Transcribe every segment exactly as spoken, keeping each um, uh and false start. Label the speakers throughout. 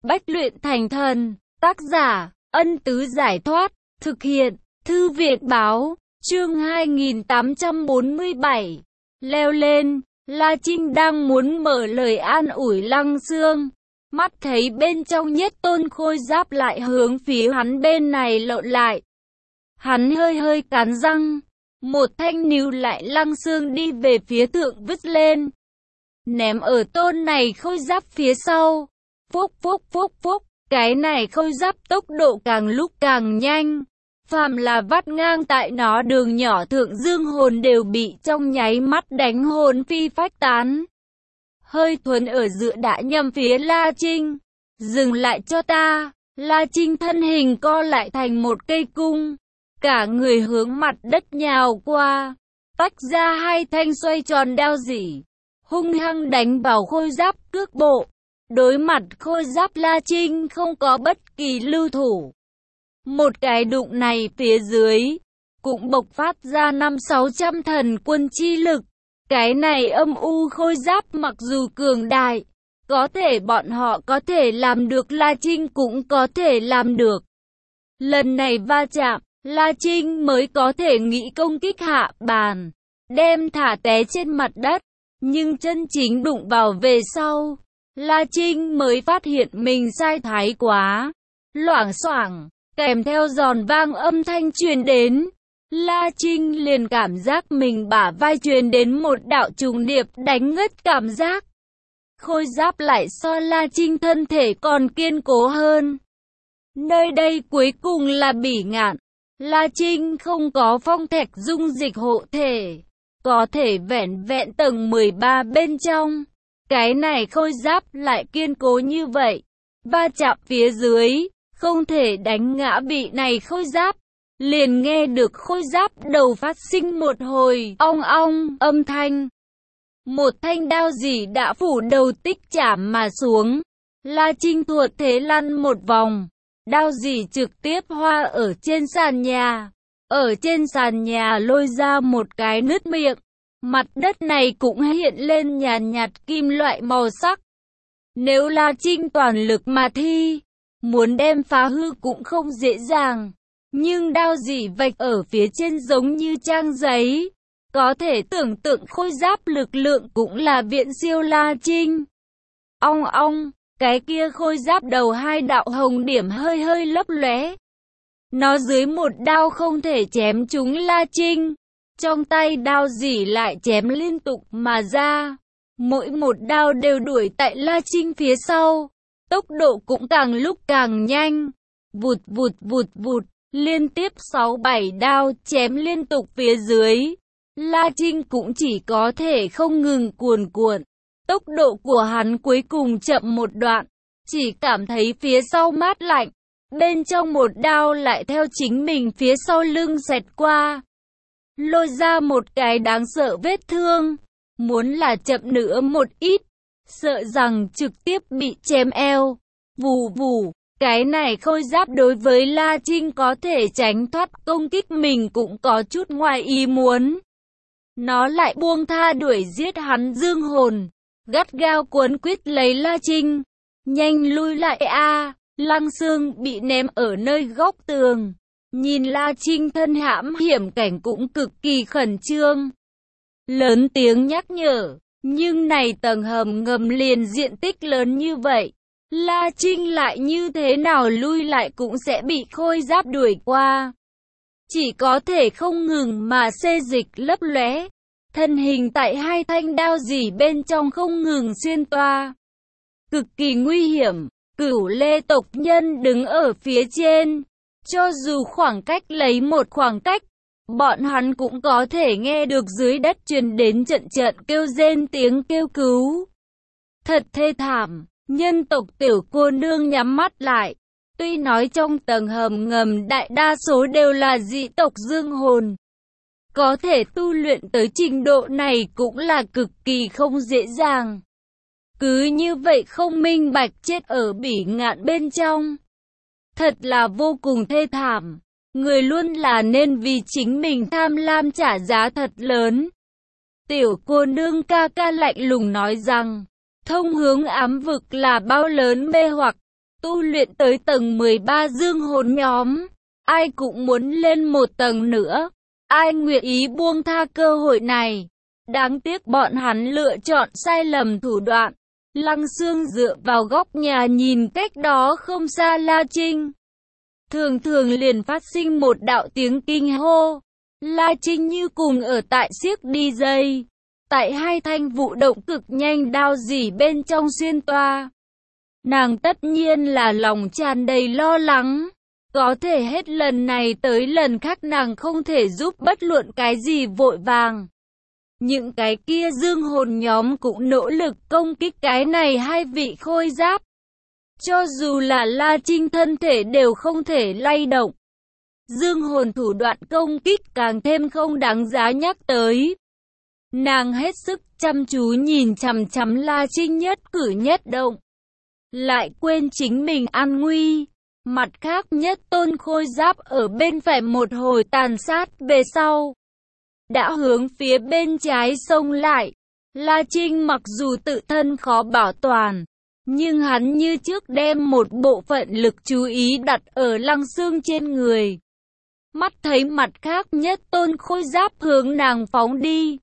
Speaker 1: Bách luyện thành thần. Tác giả, Ân Tứ Giải Thoát. Thực hiện, Thư Viện Báo. Chương hai nghìn tám trăm bốn mươi bảy. Leo lên. La Trinh đang muốn mở lời an ủi Lăng Xương. Mắt thấy bên trong Nhất Tôn khôi giáp lại hướng phía hắn bên này lộn lại. Hắn hơi hơi cắn răng. Một thanh níu lại Lăng Xương đi về phía thượng vứt lên. Ném ở tôn này khôi giáp phía sau. Phúc phúc phúc phúc. Cái này khôi giáp tốc độ càng lúc càng nhanh. Phàm là vắt ngang tại nó đường nhỏ thượng dương hồn đều bị trong nháy mắt đánh hồn phi phách tán. Hơi thuần ở giữa đã nhằm phía La Trinh. Dừng lại cho ta. La Trinh thân hình co lại thành một cây cung. Cả người hướng mặt đất nhào qua. Tách ra hai thanh xoay tròn đao dỉ. Hung hăng đánh vào khôi giáp cước bộ. Đối mặt khôi giáp La Trinh không có bất kỳ lưu thủ. Một cái đụng này phía dưới cũng bộc phát ra năm sáu trăm thần quân chi lực. Cái này âm u khôi giáp mặc dù cường đại, có thể bọn họ có thể làm được, La Trinh cũng có thể làm được. Lần này va chạm, La Trinh mới có thể nghĩ công kích hạ bàn, đem thả té trên mặt đất. Nhưng chân chính đụng vào về sau, La Trinh mới phát hiện mình sai thái quá. Loảng xoảng, kèm theo giòn vang âm thanh truyền đến. La Trinh liền cảm giác mình bả vai truyền đến một đạo trùng điệp đánh ngất cảm giác. Khôi giáp lại so La Trinh thân thể còn kiên cố hơn. Nơi đây cuối cùng là Bỉ Ngạn. La Trinh không có phong thạch dung dịch hộ thể, có thể vẻn vẹn tầng mười ba bên trong. Cái này khôi giáp lại kiên cố như vậy, va chạm phía dưới, không thể đánh ngã bị này khôi giáp. Liền nghe được khôi giáp đầu phát sinh một hồi ong ong âm thanh. Một thanh đao dỉ đã phủ đầu tích chạm mà xuống. La Trinh thuận thế lăn một vòng. Đao dỉ trực tiếp hoa ở trên sàn nhà. Ở trên sàn nhà lôi ra một cái nứt miệng. Mặt đất này cũng hiện lên nhàn nhạt, nhạt kim loại màu sắc. Nếu La Trinh toàn lực mà thi, muốn đem phá hư cũng không dễ dàng. Nhưng đao dỉ vạch ở phía trên giống như trang giấy. Có thể tưởng tượng khôi giáp lực lượng cũng là viện siêu La Trinh. Ong ong, cái kia khôi giáp đầu hai đạo hồng điểm hơi hơi lấp lóe. Nó dưới một đao không thể chém trúng La Trinh. Trong tay đao dỉ lại chém liên tục mà ra. Mỗi một đao đều đuổi tại La Trinh phía sau. Tốc độ cũng càng lúc càng nhanh. Vụt vụt vụt vụt. Liên tiếp sáu bảy đao chém liên tục phía dưới. La Trinh cũng chỉ có thể không ngừng cuồn cuộn. Tốc độ của hắn cuối cùng chậm một đoạn. Chỉ cảm thấy phía sau mát lạnh. Bên trong một đao lại theo chính mình phía sau lưng xẹt qua. Lôi ra một cái đáng sợ vết thương. Muốn là chậm nữa một ít, sợ rằng trực tiếp bị chém eo. Vù vù. Cái này khôi giáp đối với La Trinh có thể tránh thoát công kích mình cũng có chút ngoài ý muốn. Nó lại buông tha đuổi giết hắn dương hồn. Gắt gao cuốn quýt lấy La Trinh. Nhanh lui lại a. Lăng Xương bị ném ở nơi góc tường. Nhìn La Trinh thân hãm hiểm cảnh cũng cực kỳ khẩn trương. Lớn tiếng nhắc nhở. Nhưng này tầng hầm ngầm liền diện tích lớn như vậy. La Trinh lại như thế nào lui lại cũng sẽ bị khôi giáp đuổi qua. Chỉ có thể không ngừng mà xê dịch lấp lóe. Thân hình tại hai thanh đao dỉ bên trong không ngừng xuyên toa. Cực kỳ nguy hiểm. Cửu Lê tộc nhân đứng ở phía trên. Cho dù khoảng cách lấy một khoảng cách, bọn hắn cũng có thể nghe được dưới đất truyền đến trận trận kêu rên tiếng kêu cứu. Thật thê thảm. Nhân tộc tiểu cô nương nhắm mắt lại. Tuy nói trong tầng hầm ngầm đại đa số đều là dị tộc dương hồn, có thể tu luyện tới trình độ này cũng là cực kỳ không dễ dàng. Cứ như vậy không minh bạch chết ở Bỉ Ngạn bên trong. Thật là vô cùng thê thảm. Người luôn là nên vì chính mình tham lam trả giá thật lớn. Tiểu cô nương ca ca lạnh lùng nói rằng, thông hướng ám vực là bao lớn mê hoặc. tu luyện tới tầng mười ba dương hồn nhóm. Ai cũng muốn lên một tầng nữa. Ai nguyện ý buông tha cơ hội này. Đáng tiếc bọn hắn lựa chọn sai lầm thủ đoạn. Lăng Xương dựa vào góc nhà nhìn cách đó không xa La Trinh. Thường thường liền phát sinh một đạo tiếng kinh hô. La Trinh như cùng ở tại xiếc đi dây. Tại hai thanh vụ động cực nhanh đao dỉ bên trong xuyên toa. Nàng tất nhiên là lòng tràn đầy lo lắng. Có thể hết lần này tới lần khác nàng không thể giúp bất luận cái gì vội vàng. Những cái kia dương hồn nhóm cũng nỗ lực công kích cái này hai vị khôi giáp. Cho dù là La Trinh thân thể đều không thể lay động. Dương hồn thủ đoạn công kích càng thêm không đáng giá nhắc tới. Nàng hết sức chăm chú nhìn chằm chằm La Trinh nhất cử nhất động. Lại quên chính mình an nguy. Mặt khác nhất tôn khôi giáp ở bên phải một hồi tàn sát về sau. Đã hướng phía bên trái xông lại. La Trinh mặc dù tự thân khó bảo toàn. Nhưng hắn như trước đem một bộ phận lực chú ý đặt ở Lăng Xương trên người. Mắt thấy mặt khác nhất tôn khôi giáp hướng nàng phóng đi.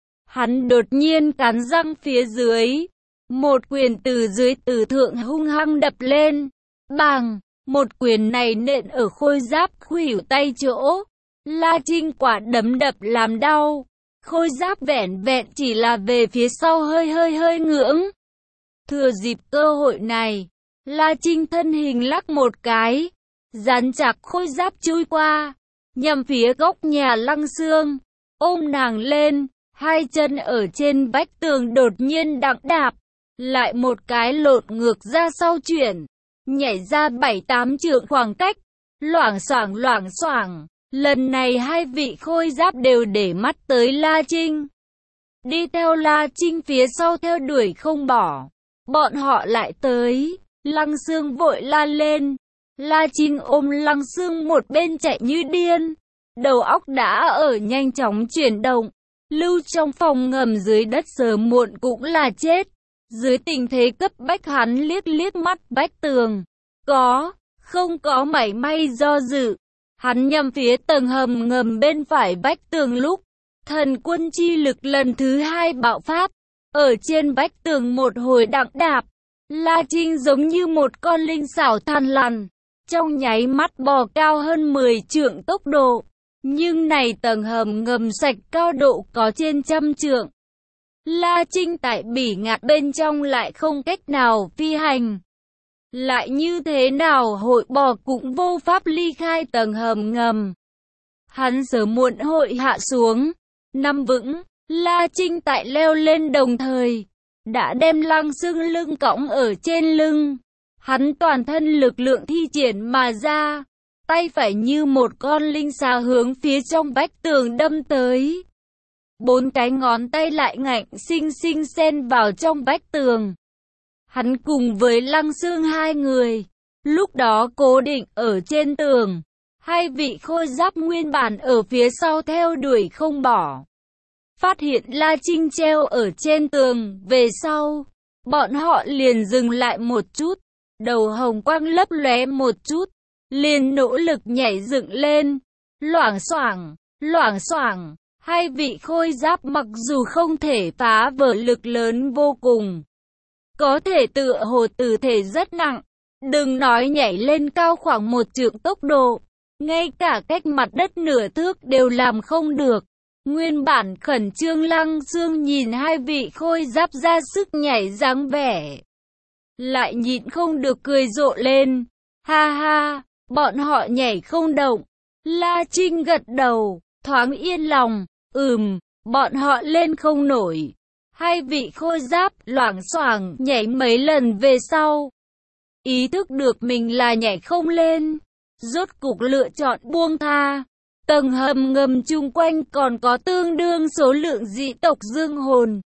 Speaker 1: Hắn đột nhiên cắn răng phía dưới. Một quyền từ dưới từ thượng hung hăng đập lên. Bàng! Một quyền này nện ở khôi giáp khuỷu tay chỗ. La Trinh quả đấm đập làm đau. Khôi giáp vẹn vẹn chỉ là về phía sau hơi hơi hơi ngưỡng. Thừa dịp cơ hội này, La Trinh thân hình lắc một cái. Dán chặt khôi giáp chui qua. Nhằm phía góc nhà Lăng Xương. Ôm nàng lên. Hai chân ở trên vách tường đột nhiên đặng đạp. Lại một cái lộn ngược ra sau chuyển. Nhảy ra bảy tám trượng khoảng cách. Loảng xoảng loảng xoảng. Lần này hai vị khôi giáp đều để mắt tới La Trinh. Đi theo La Trinh phía sau theo đuổi không bỏ. Bọn họ lại tới. Lăng Xương vội la lên. La Trinh ôm Lăng Xương một bên chạy như điên. Đầu óc đã ở nhanh chóng chuyển động. Lưu trong phòng ngầm dưới đất sớm muộn cũng là chết. Dưới tình thế cấp bách hắn liếc liếc mắt vách tường. Có, không có mảy may do dự. Hắn nhằm phía tầng hầm ngầm bên phải vách tường lúc. Thần quân chi lực lần thứ hai bạo phát. Ở trên vách tường một hồi đặng đạp. La Trinh giống như một con linh xảo than lằn. Trong nháy mắt bò cao hơn mười trượng tốc độ. Nhưng này tầng hầm ngầm sạch cao độ có trên trăm trượng. La Trinh tại bỉ ngạn bên trong lại không cách nào phi hành. Lại như thế nào hội bò cũng vô pháp ly khai tầng hầm ngầm. Hắn sớm muộn hội hạ xuống. Nằm vững, La Trinh tại leo lên đồng thời. Đã đem Lăng Xương lưng cõng ở trên lưng. Hắn toàn thân lực lượng thi triển mà ra. Tay phải như một con linh xà hướng phía trong vách tường đâm tới. Bốn cái ngón tay lại ngạnh xinh xinh xen vào trong vách tường. Hắn cùng với Lăng Xương hai người, lúc đó cố định ở trên tường. Hai vị khôi giáp nguyên bản ở phía sau theo đuổi không bỏ. Phát hiện La Trinh treo ở trên tường, về sau, bọn họ liền dừng lại một chút. Đầu hồng quang lấp lóe một chút, liền nỗ lực nhảy dựng lên. Loảng xoảng, loảng xoảng. Hai vị khôi giáp mặc dù không thể phá vỡ lực lớn vô cùng. Có thể tựa hồ tử thể rất nặng. Đừng nói nhảy lên cao khoảng một trượng tốc độ. Ngay cả cách mặt đất nửa thước đều làm không được. Nguyên bản khẩn trương Lăng Xương nhìn hai vị khôi giáp ra sức nhảy dáng vẻ. Lại nhịn không được cười rộ lên. Ha ha, bọn họ nhảy không động. La Trinh gật đầu, thoáng yên lòng. Ừm, bọn họ lên không nổi. Hai vị khôi giáp loảng xoảng nhảy mấy lần về sau. Ý thức được mình là nhảy không lên. Rốt cục lựa chọn buông tha. Tầng hầm ngầm chung quanh còn có tương đương số lượng dị tộc dương hồn.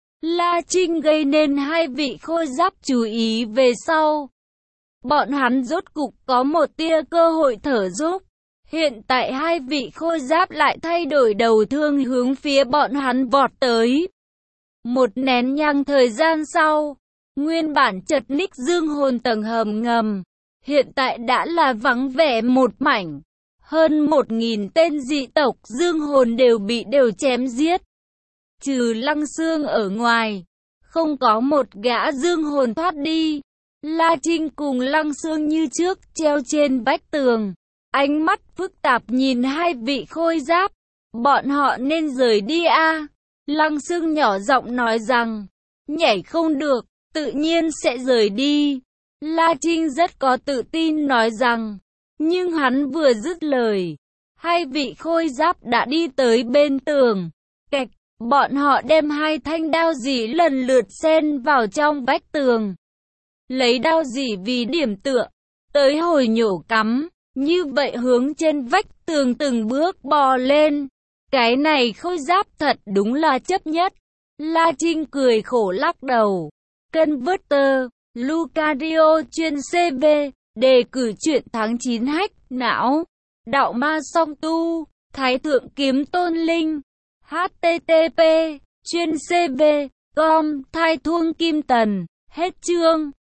Speaker 1: La Trinh gây nên hai vị khôi giáp chú ý về sau. Bọn hắn rốt cục có một tia cơ hội thở dốc. Hiện tại hai vị khôi giáp lại thay đổi đầu thương hướng phía bọn hắn vọt tới. Một nén nhang thời gian sau, Nguyên bản chật ních dương hồn tầng hầm ngầm, hiện tại đã là vắng vẻ một mảnh. Hơn một nghìn tên dị tộc dương hồn đều bị đều chém giết. Trừ Lăng Xương ở ngoài, không có một gã dương hồn thoát đi. La Trinh cùng Lăng Xương như trước treo trên vách tường, ánh mắt phức tạp nhìn hai vị khôi giáp. Bọn họ nên rời đi a à? Lăng Xương nhỏ giọng nói rằng, nhảy không được, tự nhiên sẽ rời đi. La Trinh rất có tự tin nói rằng, nhưng hắn vừa dứt lời, hai vị khôi giáp đã đi tới bên tường. Kẹt, bọn họ đem hai thanh đao dỉ lần lượt xen vào trong vách tường. Lấy đao dỉ vì điểm tựa, tới hồi nhổ cắm, như vậy hướng trên vách tường từng bước bò lên. Cái này khôi giáp thật đúng là chấp nhất. La Trinh cười khổ lắc đầu. Converter, Lucario chuyên xê vê, đề cử truyện tháng chín hack não, đạo ma song tu, thái thượng kiếm tôn linh, hát tê tê pê, chuyên xê vê, com, thai thuông kim tần, hết chương.